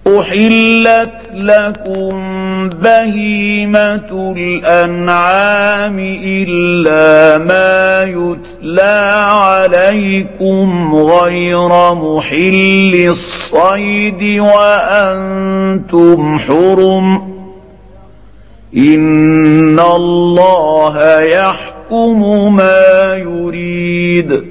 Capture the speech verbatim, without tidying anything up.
أحلت لكم بهيمة الأنعام إلا ما يتلى عليكم غير محل الصيد وأنتم حرم إن الله يحكم ما يريد.